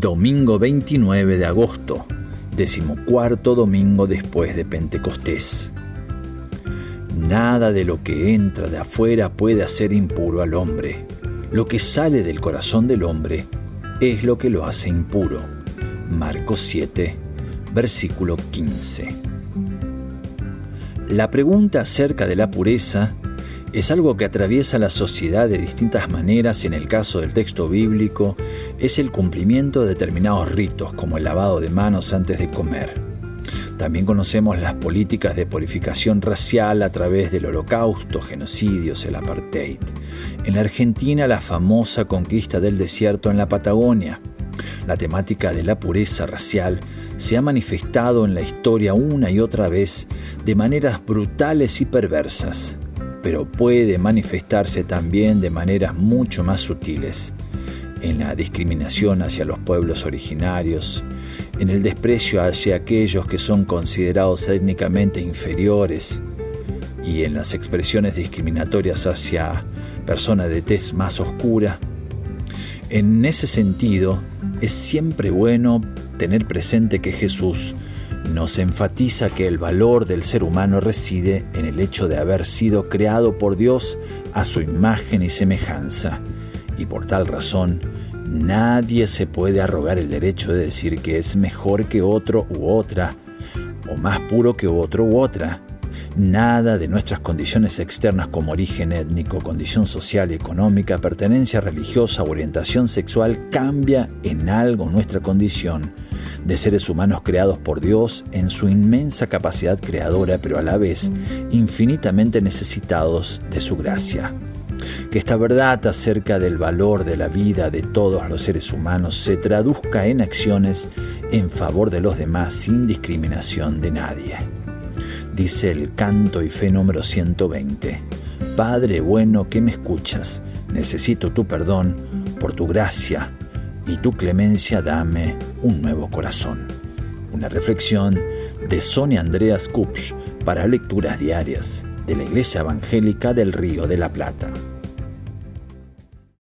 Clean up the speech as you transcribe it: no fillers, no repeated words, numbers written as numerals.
Domingo 29 de agosto, 14º domingo después de Pentecostés. Nada de lo que entra de afuera puede hacer impuro al hombre. Lo que sale del corazón del hombre es lo que lo hace impuro. Marcos 7, versículo 15. La pregunta acerca de la pureza es algo que atraviesa la sociedad de distintas maneras. En el caso del texto bíblico, es el cumplimiento de determinados ritos, como el lavado de manos antes de comer. También conocemos las políticas de purificación racial a través del holocausto, genocidios, el apartheid. En la Argentina, la famosa conquista del desierto en la Patagonia. La temática de la pureza racial se ha manifestado en la historia una y otra vez de maneras brutales y perversas, pero puede manifestarse también de maneras mucho más sutiles, en la discriminación hacia los pueblos originarios, en el desprecio hacia aquellos que son considerados étnicamente inferiores y en las expresiones discriminatorias hacia personas de tez más oscura. En ese sentido, es siempre bueno tener presente que Jesús nos enfatiza que el valor del ser humano reside en el hecho de haber sido creado por Dios a su imagen y semejanza, y por tal razón nadie se puede arrogar el derecho de decir que es mejor que otro u otra, o más puro que otro u otra. Nada de nuestras condiciones externas como origen étnico, condición social y económica, pertenencia religiosa o orientación sexual cambia en algo nuestra condición de seres humanos creados por Dios en su inmensa capacidad creadora, pero a la vez infinitamente necesitados de su gracia. Que esta verdad acerca del valor de la vida de todos los seres humanos se traduzca en acciones en favor de los demás sin discriminación de nadie. Dice el Canto y Fe número 120. Padre bueno que me escuchas, necesito tu perdón, por tu gracia y tu clemencia dame un nuevo corazón. Una reflexión de Sonia Andreas Kupsch para lecturas diarias de la Iglesia Evangélica del Río de la Plata.